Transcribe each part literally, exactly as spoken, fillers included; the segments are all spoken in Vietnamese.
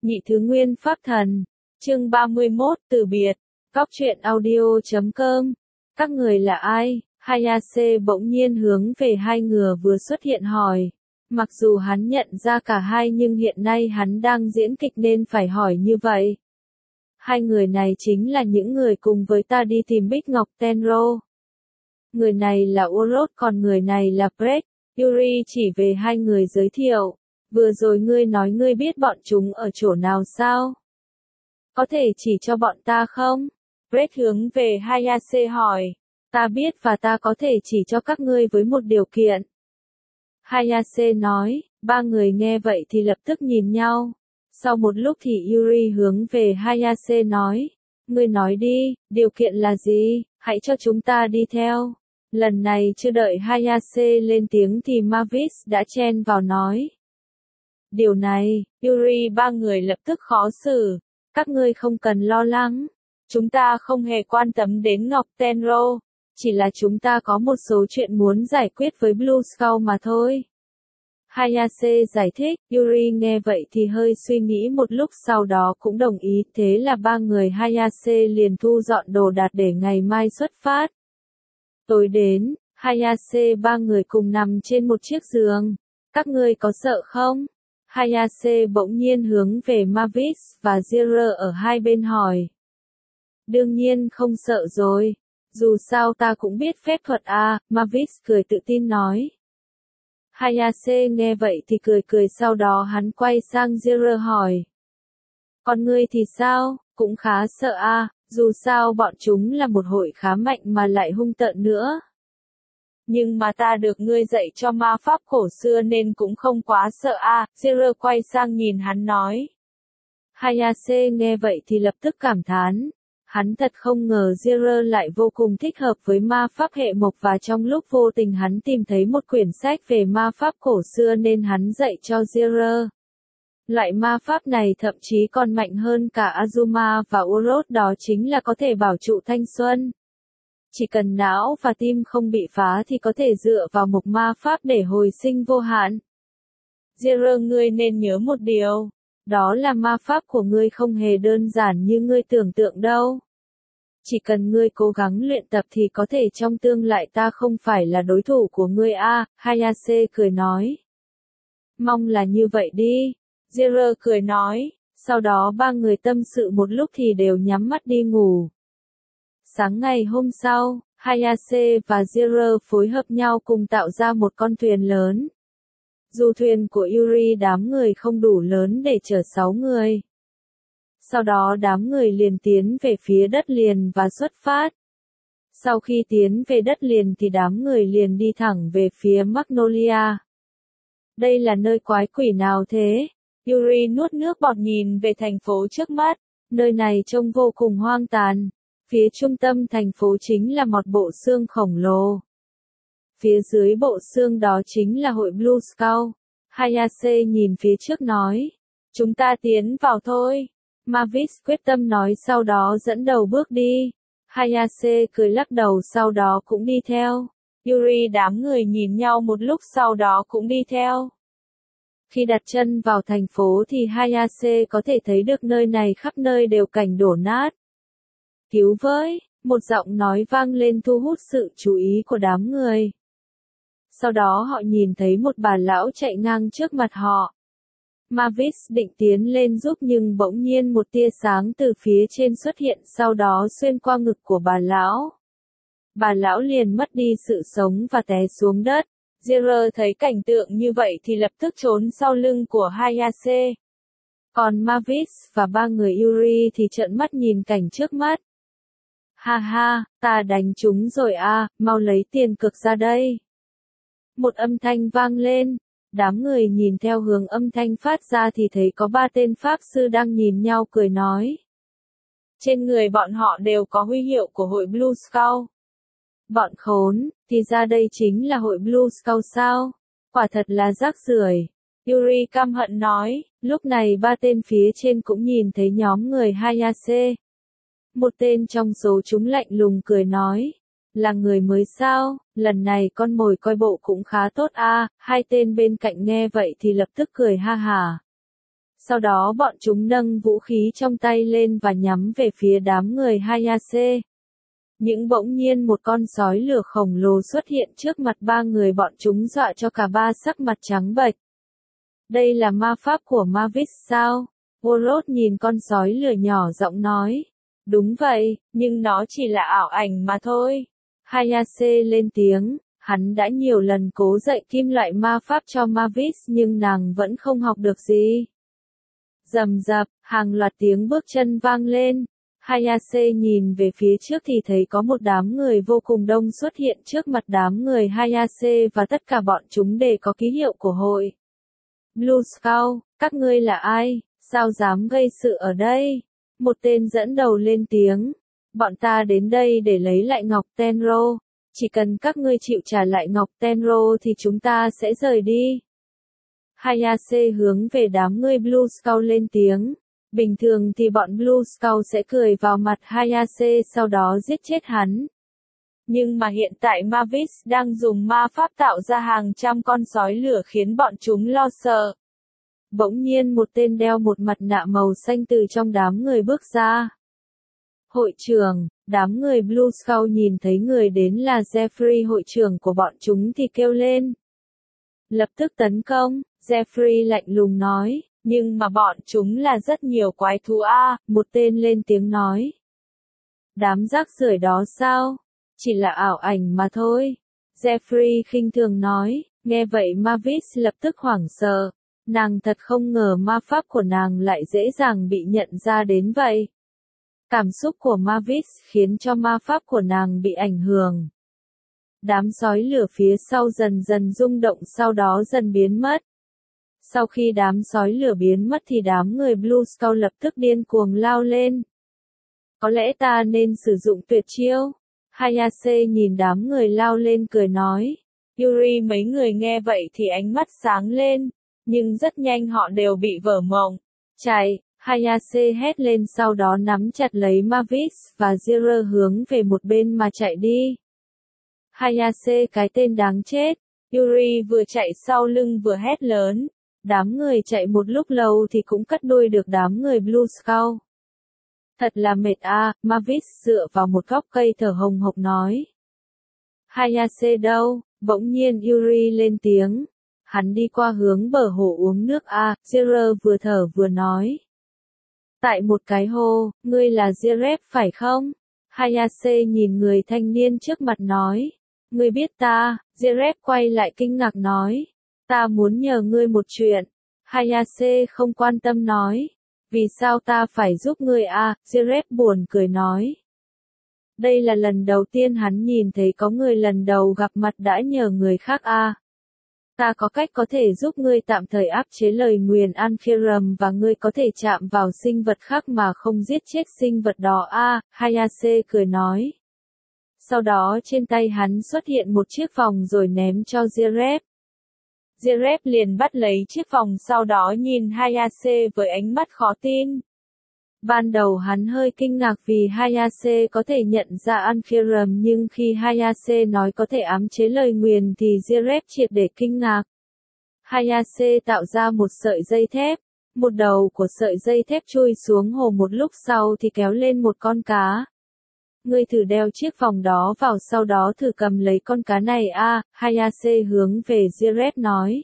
Nhị thứ nguyên pháp thần. Chương ba mươi mốt, từ biệt. Góc truyện audio chấm com. Các người là ai? Hayase bỗng nhiên hướng về hai người vừa xuất hiện hỏi. Mặc dù hắn nhận ra cả hai nhưng hiện nay hắn đang diễn kịch nên phải hỏi như vậy. Hai người này chính là những người cùng với ta đi tìm Bích Ngọc Tenro. Người này là Urot còn người này là Brett. Yuri chỉ về hai người giới thiệu. Vừa rồi ngươi nói ngươi biết bọn chúng ở chỗ nào sao? Có thể chỉ cho bọn ta không? Brett hướng về Hayase hỏi. Ta biết và ta có thể chỉ cho các ngươi với một điều kiện. Hayase nói, ba người nghe vậy thì lập tức nhìn nhau. Sau một lúc thì Yuri hướng về Hayase nói, ngươi nói đi, điều kiện là gì, hãy cho chúng ta đi theo. Lần này chưa đợi Hayase lên tiếng thì Mavis đã chen vào nói. Điều này, Yuri ba người lập tức khó xử, các ngươi không cần lo lắng. Chúng ta không hề quan tâm đến Ngọc Tenro, chỉ là chúng ta có một số chuyện muốn giải quyết với Blue Skull mà thôi. Hayase giải thích, Yuri nghe vậy thì hơi suy nghĩ một lúc sau đó cũng đồng ý, thế là ba người Hayase liền thu dọn đồ đạc để ngày mai xuất phát. Tối đến, Hayase ba người cùng nằm trên một chiếc giường. Các ngươi có sợ không? Hayase bỗng nhiên hướng về Mavis và Zero ở hai bên hỏi. Đương nhiên không sợ rồi. Dù sao ta cũng biết phép thuật à, Mavis cười tự tin nói. Hayase nghe vậy thì cười cười sau đó hắn quay sang Zero hỏi. Còn ngươi thì sao, cũng khá sợ à, dù sao bọn chúng là một hội khá mạnh mà lại hung tợn nữa. Nhưng mà ta được ngươi dạy cho ma pháp cổ xưa nên cũng không quá sợ à, Zero quay sang nhìn hắn nói. Hayase nghe vậy thì lập tức cảm thán. Hắn thật không ngờ Zero lại vô cùng thích hợp với ma pháp hệ mộc và trong lúc vô tình hắn tìm thấy một quyển sách về ma pháp cổ xưa nên hắn dạy cho Zero. Loại ma pháp này thậm chí còn mạnh hơn cả Azuma và Urot, đó chính là có thể bảo trụ thanh xuân. Chỉ cần não và tim không bị phá thì có thể dựa vào một ma pháp để hồi sinh vô hạn. Zero, ngươi nên nhớ một điều. Đó là ma pháp của ngươi không hề đơn giản như ngươi tưởng tượng đâu. Chỉ cần ngươi cố gắng luyện tập thì có thể trong tương lai ta không phải là đối thủ của ngươi à, Hayase cười nói. Mong là như vậy đi. Zero cười nói, sau đó ba người tâm sự một lúc thì đều nhắm mắt đi ngủ. Sáng ngày hôm sau, Hayase và Zero phối hợp nhau cùng tạo ra một con thuyền lớn. Du thuyền của Yuri đám người không đủ lớn để chở sáu người. Sau đó đám người liền tiến về phía đất liền và xuất phát. Sau khi tiến về đất liền thì đám người liền đi thẳng về phía Magnolia. Đây là nơi quái quỷ nào thế? Yuri nuốt nước bọt nhìn về thành phố trước mắt. Nơi này trông vô cùng hoang tàn. Phía trung tâm thành phố chính là một bộ xương khổng lồ. Phía dưới bộ xương đó chính là hội Blue Skull. Hayase nhìn phía trước nói. Chúng ta tiến vào thôi. Mavis quyết tâm nói sau đó dẫn đầu bước đi. Hayase cười lắc đầu sau đó cũng đi theo. Yuri đám người nhìn nhau một lúc sau đó cũng đi theo. Khi đặt chân vào thành phố thì Hayase có thể thấy được nơi này khắp nơi đều cảnh đổ nát. Cứu với, một giọng nói vang lên thu hút sự chú ý của đám người. Sau đó họ nhìn thấy một bà lão chạy ngang trước mặt họ. Mavis định tiến lên giúp nhưng bỗng nhiên một tia sáng từ phía trên xuất hiện sau đó xuyên qua ngực của bà lão. Bà lão liền mất đi sự sống và té xuống đất. Zero thấy cảnh tượng như vậy thì lập tức trốn sau lưng của Hayase. Còn Mavis và ba người Yuri thì trợn mắt nhìn cảnh trước mắt. Ha ha, ta đánh chúng rồi à, mau lấy tiền cược ra đây. Một âm thanh vang lên. Đám người nhìn theo hướng âm thanh phát ra thì thấy có ba tên pháp sư đang nhìn nhau cười nói. Trên người bọn họ đều có huy hiệu của hội Blue Skull. Bọn khốn, thì ra đây chính là hội Blue Skull sao? Quả thật là rác rưởi. Yuri căm hận nói, lúc này ba tên phía trên cũng nhìn thấy nhóm người Hayase. Một tên trong số chúng lạnh lùng cười nói. Là người mới sao, lần này con mồi coi bộ cũng khá tốt a. Hai tên bên cạnh nghe vậy thì lập tức cười ha hả. Sau đó bọn chúng nâng vũ khí trong tay lên và nhắm về phía đám người Hayase. Nhưng bỗng nhiên một con sói lửa khổng lồ xuất hiện trước mặt ba người bọn chúng dọa cho cả ba sắc mặt trắng bệch. Đây là ma pháp của Mavis sao? Worot nhìn con sói lửa nhỏ giọng nói. Đúng vậy, nhưng nó chỉ là ảo ảnh mà thôi. Hayase lên tiếng, hắn đã nhiều lần cố dạy kim loại ma pháp cho Mavis nhưng nàng vẫn không học được gì. Rầm rập, hàng loạt tiếng bước chân vang lên. Hayase nhìn về phía trước thì thấy có một đám người vô cùng đông xuất hiện trước mặt đám người Hayase và tất cả bọn chúng đều có ký hiệu của hội. Blue Scout, các ngươi là ai? Sao dám gây sự ở đây? Một tên dẫn đầu lên tiếng. Bọn ta đến đây để lấy lại Ngọc Tenro. Chỉ cần các ngươi chịu trả lại Ngọc Tenro thì chúng ta sẽ rời đi. Hayase hướng về đám người Blue Scout lên tiếng. Bình thường thì bọn Blue Scout sẽ cười vào mặt Hayase sau đó giết chết hắn. Nhưng mà hiện tại Mavis đang dùng ma pháp tạo ra hàng trăm con sói lửa khiến bọn chúng lo sợ. Bỗng nhiên một tên đeo một mặt nạ màu xanh từ trong đám người bước ra. Hội trưởng, đám người Blue Scout nhìn thấy người đến là Jeffrey, hội trưởng của bọn chúng thì kêu lên. Lập tức tấn công, Jeffrey lạnh lùng nói, nhưng mà bọn chúng là rất nhiều quái thú a, một tên lên tiếng nói. Đám rác rưởi đó sao? Chỉ là ảo ảnh mà thôi. Jeffrey khinh thường nói, nghe vậy Mavis lập tức hoảng sợ. Nàng thật không ngờ ma pháp của nàng lại dễ dàng bị nhận ra đến vậy. Cảm xúc của Mavis khiến cho ma pháp của nàng bị ảnh hưởng. Đám sói lửa phía sau dần dần rung động sau đó dần biến mất. Sau khi đám sói lửa biến mất thì đám người Blue Scout lập tức điên cuồng lao lên. Có lẽ ta nên sử dụng tuyệt chiêu. Hayase nhìn đám người lao lên cười nói. Yuri mấy người nghe vậy thì ánh mắt sáng lên. Nhưng rất nhanh họ đều bị vỡ mộng. Chạy, Hayase hét lên sau đó nắm chặt lấy Mavis và Zero hướng về một bên mà chạy đi. Hayase cái tên đáng chết. Yuri vừa chạy sau lưng vừa hét lớn. Đám người chạy một lúc lâu thì cũng cắt đuôi được đám người Blue Scout. Thật là mệt a, Mavis dựa vào một gốc cây thở hồng hộc nói. Hayase đâu? Bỗng nhiên Yuri lên tiếng. Hắn đi qua hướng bờ hồ uống nước a, Zero vừa thở vừa nói. Tại một cái hồ, ngươi là Zeref phải không? Hayase nhìn người thanh niên trước mặt nói. Ngươi biết ta, Zeref quay lại kinh ngạc nói. Ta muốn nhờ ngươi một chuyện. Hayase không quan tâm nói. Vì sao ta phải giúp ngươi a? Zeref buồn cười nói. Đây là lần đầu tiên hắn nhìn thấy có người lần đầu gặp mặt đã nhờ người khác a. Ta có cách có thể giúp ngươi tạm thời áp chế lời nguyền Ankheram và ngươi có thể chạm vào sinh vật khác mà không giết chết sinh vật đó a. Hayase cười nói. Sau đó trên tay hắn xuất hiện một chiếc vòng rồi ném cho Zeref. Zeref liền bắt lấy chiếc vòng sau đó nhìn Hayase với ánh mắt khó tin. Ban đầu hắn hơi kinh ngạc vì Hayase có thể nhận ra Ankheram nhưng khi Hayase nói có thể ám chế lời nguyền thì Zeref triệt để kinh ngạc. Hayase tạo ra một sợi dây thép. Một đầu của sợi dây thép chui xuống hồ một lúc sau thì kéo lên một con cá. Ngươi thử đeo chiếc vòng đó vào sau đó thử cầm lấy con cá này a, Hayase hướng về Zeref nói.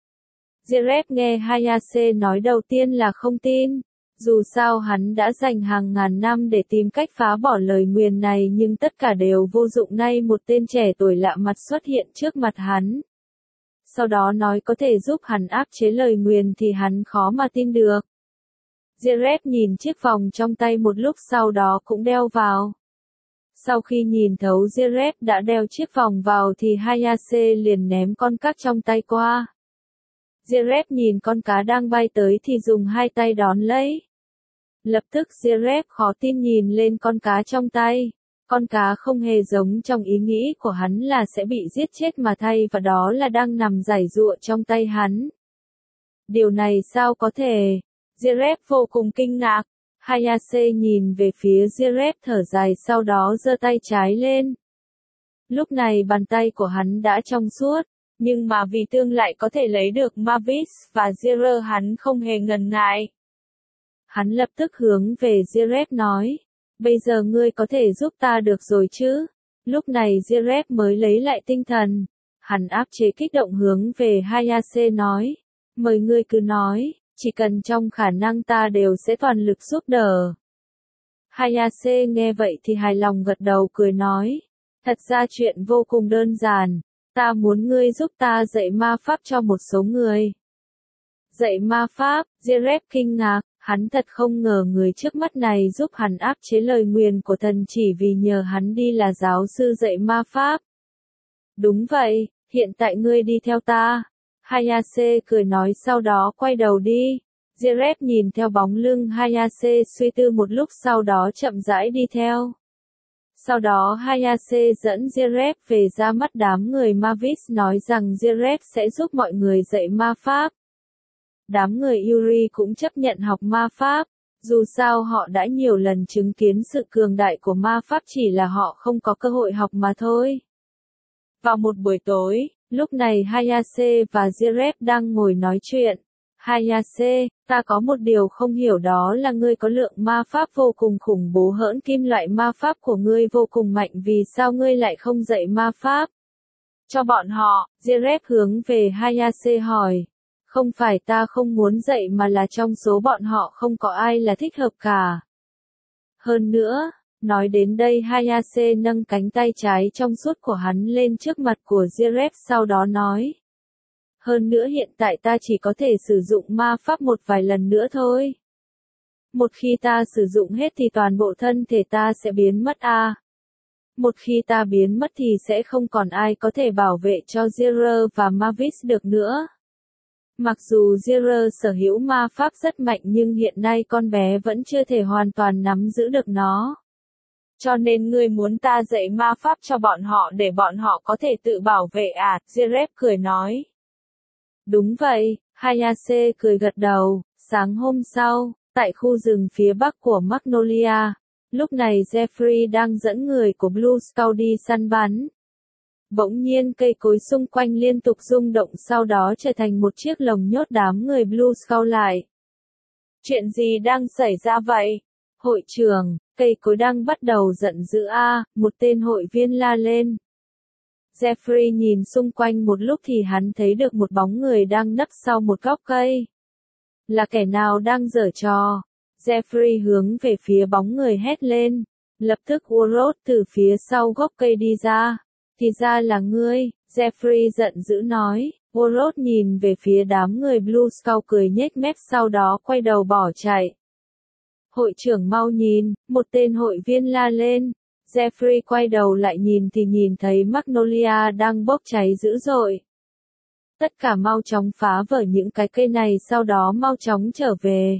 Zeref nghe Hayase nói đầu tiên là không tin. Dù sao hắn đã dành hàng ngàn năm để tìm cách phá bỏ lời nguyền này nhưng tất cả đều vô dụng nay một tên trẻ tuổi lạ mặt xuất hiện trước mặt hắn. Sau đó nói có thể giúp hắn áp chế lời nguyền thì hắn khó mà tin được. Zeref nhìn chiếc vòng trong tay một lúc sau đó cũng đeo vào. Sau khi nhìn thấu Zeref đã đeo chiếc vòng vào thì Hayase liền ném con cá trong tay qua. Zeref nhìn con cá đang bay tới thì dùng hai tay đón lấy. Lập tức Zeref khó tin nhìn lên con cá trong tay. Con cá không hề giống trong ý nghĩ của hắn là sẽ bị giết chết mà thay và đó là đang nằm giãy giụa trong tay hắn. Điều này sao có thể? Zeref vô cùng kinh ngạc. Hayase nhìn về phía Zeref thở dài sau đó giơ tay trái lên. Lúc này bàn tay của hắn đã trong suốt, Nhưng mà vì tương lại có thể lấy được Mavis và Zira hắn không hề ngần ngại. Hắn lập tức hướng về Zirep nói, bây giờ ngươi có thể giúp ta được rồi chứ? Lúc này Zirep mới lấy lại tinh thần. Hắn áp chế kích động hướng về Hayase nói, mời ngươi cứ nói, chỉ cần trong khả năng ta đều sẽ toàn lực giúp đỡ. Hayase nghe vậy thì hài lòng gật đầu cười nói, thật ra chuyện vô cùng đơn giản, ta muốn ngươi giúp ta dạy ma pháp cho một số người. Dạy ma pháp, Zirep kinh ngạc, hắn thật không ngờ người trước mắt này giúp hắn áp chế lời nguyền của thần chỉ vì nhờ hắn đi là giáo sư dạy ma pháp. Đúng vậy, hiện tại ngươi đi theo ta. Hayase cười nói sau đó quay đầu đi. Zirep nhìn theo bóng lưng Hayase suy tư một lúc sau đó chậm rãi đi theo. Sau đó Hayase dẫn Zirep về ra mắt đám người Mavis nói rằng Zirep sẽ giúp mọi người dạy ma pháp. Đám người Yuri cũng chấp nhận học ma pháp, dù sao họ đã nhiều lần chứng kiến sự cường đại của ma pháp chỉ là họ không có cơ hội học mà thôi. Vào một buổi tối, lúc này Hayase và Zirep đang ngồi nói chuyện. Hayase, ta có một điều không hiểu đó là ngươi có lượng ma pháp vô cùng khủng bố hỡn kim loại ma pháp của ngươi vô cùng mạnh vì sao ngươi lại không dạy ma pháp cho bọn họ? Zirep hướng về Hayase hỏi. Không phải ta không muốn dạy mà là trong số bọn họ không có ai là thích hợp cả. Hơn nữa, nói đến đây Hayase nâng cánh tay trái trong suốt của hắn lên trước mặt của Zirep sau đó nói. Hơn nữa hiện tại ta chỉ có thể sử dụng ma pháp một vài lần nữa thôi. Một khi ta sử dụng hết thì toàn bộ thân thể ta sẽ biến mất à. Một khi ta biến mất thì sẽ không còn ai có thể bảo vệ cho Zira và Mavis được nữa. Mặc dù Zira sở hữu ma pháp rất mạnh nhưng hiện nay con bé vẫn chưa thể hoàn toàn nắm giữ được nó. Cho nên ngươi muốn ta dạy ma pháp cho bọn họ để bọn họ có thể tự bảo vệ à? Zirep cười nói. Đúng vậy, Hayase cười gật đầu. Sáng hôm sau, tại khu rừng phía bắc của Magnolia, lúc này Jeffrey đang dẫn người của Blue Scout đi săn bắn. Bỗng nhiên cây cối xung quanh liên tục rung động sau đó trở thành một chiếc lồng nhốt đám người Blue Scout lại. Chuyện gì đang xảy ra vậy? Hội trưởng, cây cối đang bắt đầu giận dữ a, một tên hội viên la lên. Jeffrey nhìn xung quanh một lúc thì hắn thấy được một bóng người đang nấp sau một gốc cây. Là kẻ nào đang giở trò? Jeffrey hướng về phía bóng người hét lên. Lập tức Urot từ phía sau gốc cây đi ra. Thì ra là ngươi, Jeffrey giận dữ nói. Urot nhìn về phía đám người Blue Scout cười nhếch mép sau đó quay đầu bỏ chạy. Hội trưởng mau nhìn, một tên hội viên la lên. Jeffrey quay đầu lại nhìn thì nhìn thấy Magnolia đang bốc cháy dữ dội. Tất cả mau chóng phá vỡ những cái cây này sau đó mau chóng trở về.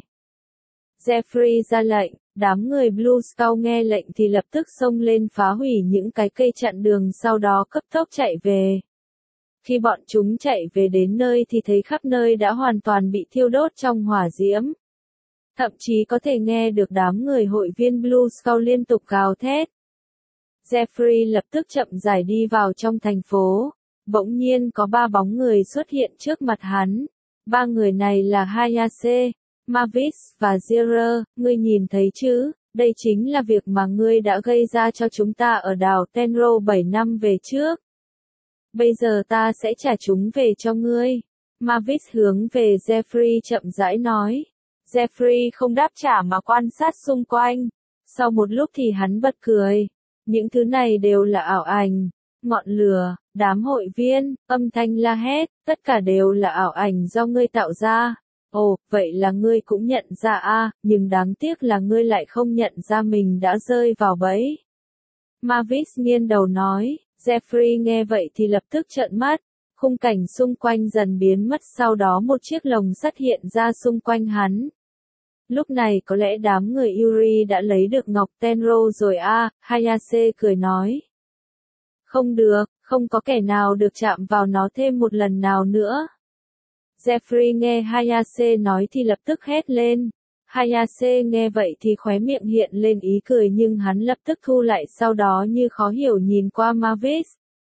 Jeffrey ra lệnh, đám người Blue Scout nghe lệnh thì lập tức xông lên phá hủy những cái cây chặn đường sau đó cấp tốc chạy về. Khi bọn chúng chạy về đến nơi thì thấy khắp nơi đã hoàn toàn bị thiêu đốt trong hỏa diễm. Thậm chí có thể nghe được đám người hội viên Blue Scout liên tục gào thét. Jeffrey lập tức chậm rãi đi vào trong thành phố. Bỗng nhiên có ba bóng người xuất hiện trước mặt hắn. Ba người này là Hayase, Mavis và Zira, ngươi nhìn thấy chứ, đây chính là việc mà ngươi đã gây ra cho chúng ta ở đảo Tenro bảy năm về trước. Bây giờ ta sẽ trả chúng về cho ngươi. Mavis hướng về Jeffrey chậm rãi nói. Jeffrey không đáp trả mà quan sát xung quanh. Sau một lúc thì hắn bật cười. Những thứ này đều là ảo ảnh. Ngọn lửa, đám hội viên, âm thanh la hét, tất cả đều là ảo ảnh do ngươi tạo ra. Ồ, vậy là ngươi cũng nhận ra a, à, nhưng đáng tiếc là ngươi lại không nhận ra mình đã rơi vào bẫy. Mavis nghiêng đầu nói. Jeffrey nghe vậy thì lập tức trợn mắt. Khung cảnh xung quanh dần biến mất sau đó một chiếc lồng sắt hiện ra xung quanh hắn. Lúc này có lẽ đám người Yuri đã lấy được ngọc Tenro rồi a, à, Hayase cười nói. Không được, không có kẻ nào được chạm vào nó thêm một lần nào nữa. Jeffrey nghe Hayase nói thì lập tức hét lên. Hayase nghe vậy thì khóe miệng hiện lên ý cười nhưng hắn lập tức thu lại sau đó như khó hiểu nhìn qua Mavis.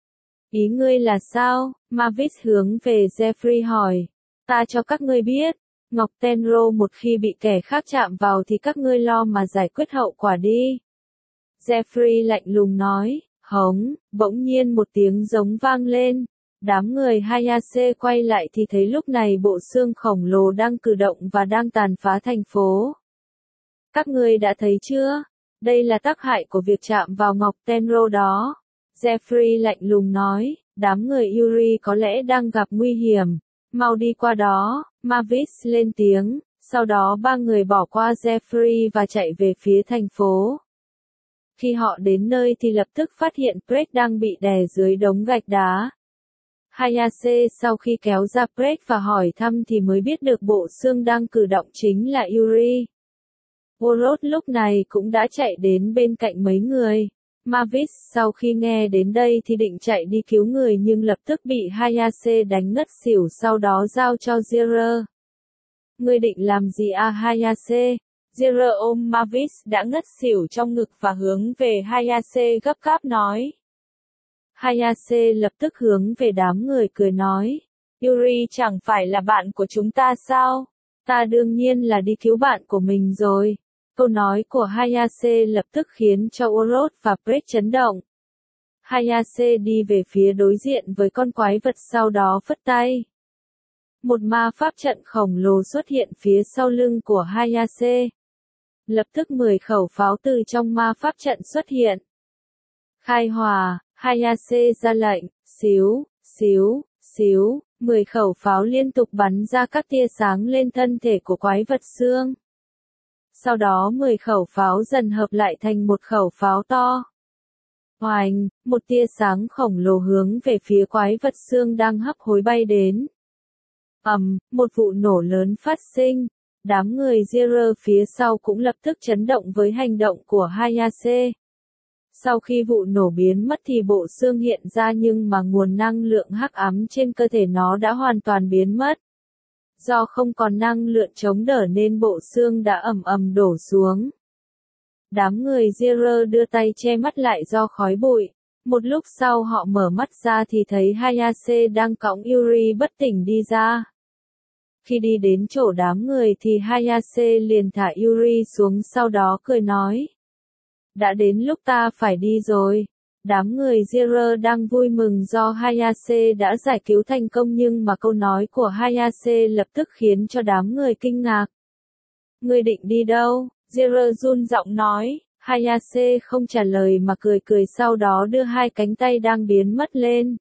Ý ngươi là sao? Mavis hướng về Jeffrey hỏi. Ta cho các ngươi biết, Ngọc Tenro một khi bị kẻ khác chạm vào thì các ngươi lo mà giải quyết hậu quả đi. Jeffrey lạnh lùng nói, hống, bỗng nhiên một tiếng giống vang lên. Đám người Hayase quay lại thì thấy lúc này bộ xương khổng lồ đang cử động và đang tàn phá thành phố. Các ngươi đã thấy chưa? Đây là tác hại của việc chạm vào Ngọc Tenro đó. Jeffrey lạnh lùng nói, đám người Yuri có lẽ đang gặp nguy hiểm. Mau đi qua đó, Mavis lên tiếng, sau đó ba người bỏ qua Jeffrey và chạy về phía thành phố. Khi họ đến nơi thì lập tức phát hiện Brett đang bị đè dưới đống gạch đá. Hayase sau khi kéo ra Brett và hỏi thăm thì mới biết được bộ xương đang cử động chính là Yuri. Orot lúc này cũng đã chạy đến bên cạnh mấy người. Mavis sau khi nghe đến đây thì định chạy đi cứu người nhưng lập tức bị Hayase đánh ngất xỉu sau đó giao cho Zero. Ngươi định làm gì à Hayase? Zero ôm Mavis đã ngất xỉu trong ngực và hướng về Hayase gấp gáp nói. Hayase lập tức hướng về đám người cười nói. Yuri chẳng phải là bạn của chúng ta sao? Ta đương nhiên là đi cứu bạn của mình rồi. Câu nói của Hayase lập tức khiến cho Orot và Brett chấn động. Hayase đi về phía đối diện với con quái vật sau đó phất tay. Một ma pháp trận khổng lồ xuất hiện phía sau lưng của Hayase. Lập tức mười khẩu pháo từ trong ma pháp trận xuất hiện. Khai hỏa, Hayase ra lệnh, xíu, xíu, xíu, mười khẩu pháo liên tục bắn ra các tia sáng lên thân thể của quái vật xương. Sau đó mười khẩu pháo dần hợp lại thành một khẩu pháo to. Oành, một tia sáng khổng lồ hướng về phía quái vật xương đang hấp hối bay đến. Ầm, một vụ nổ lớn phát sinh. Đám người Zero phía sau cũng lập tức chấn động với hành động của Hayase. Sau khi vụ nổ biến mất thì bộ xương hiện ra nhưng mà nguồn năng lượng hắc ám trên cơ thể nó đã hoàn toàn biến mất. Do không còn năng lượng chống đỡ nên bộ xương đã ầm ầm đổ xuống. Đám người Zero đưa tay che mắt lại do khói bụi. Một lúc sau họ mở mắt ra thì thấy Hayase đang cõng Yuri bất tỉnh đi ra. Khi đi đến chỗ đám người thì Hayase liền thả Yuri xuống sau đó cười nói. Đã đến lúc ta phải đi rồi. Đám người Zero đang vui mừng do Hayase đã giải cứu thành công nhưng mà câu nói của Hayase lập tức khiến cho đám người kinh ngạc. Ngươi định đi đâu? Zero run giọng nói. Hayase không trả lời mà cười cười sau đó đưa hai cánh tay đang biến mất lên.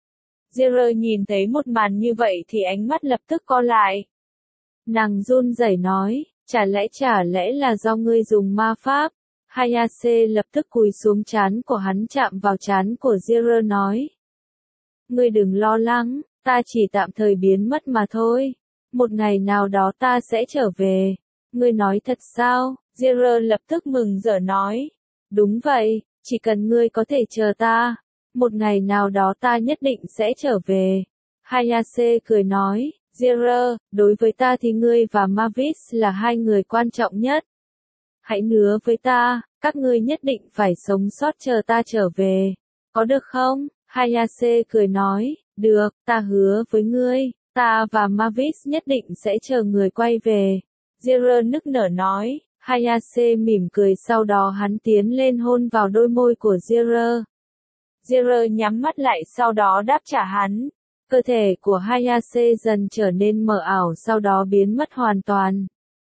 Zero nhìn thấy một màn như vậy thì ánh mắt lập tức co lại. Nàng run rẩy nói, chả lẽ chả lẽ là do ngươi dùng ma pháp? Hayase lập tức cúi xuống trán của hắn chạm vào trán của Zero nói. Ngươi đừng lo lắng, ta chỉ tạm thời biến mất mà thôi. Một ngày nào đó ta sẽ trở về. Ngươi nói thật sao? Zero lập tức mừng rỡ nói. Đúng vậy, chỉ cần ngươi có thể chờ ta. Một ngày nào đó ta nhất định sẽ trở về. Hayase cười nói, Zero, đối với ta thì ngươi và Mavis là hai người quan trọng nhất. Hãy hứa với ta, các ngươi nhất định phải sống sót chờ ta trở về. Có được không? Hayase cười nói, được, ta hứa với ngươi, ta và Mavis nhất định sẽ chờ người quay về. Zero nức nở nói, Hayase mỉm cười sau đó hắn tiến lên hôn vào đôi môi của Zero. Zero nhắm mắt lại sau đó đáp trả hắn. Cơ thể của Hayase dần trở nên mờ ảo sau đó biến mất hoàn toàn.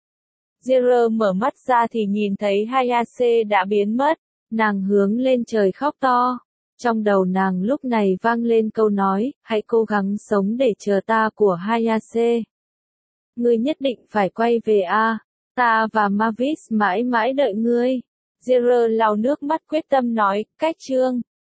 Zero mở mắt ra thì nhìn thấy Hayase đã biến mất. Nàng hướng lên trời khóc to. Trong đầu nàng lúc này vang lên câu nói, hãy cố gắng sống để chờ ta của Hayase. Ngươi nhất định phải quay về a, ta và Mavis mãi mãi đợi ngươi. Zero lau nước mắt quyết tâm nói, cách chương.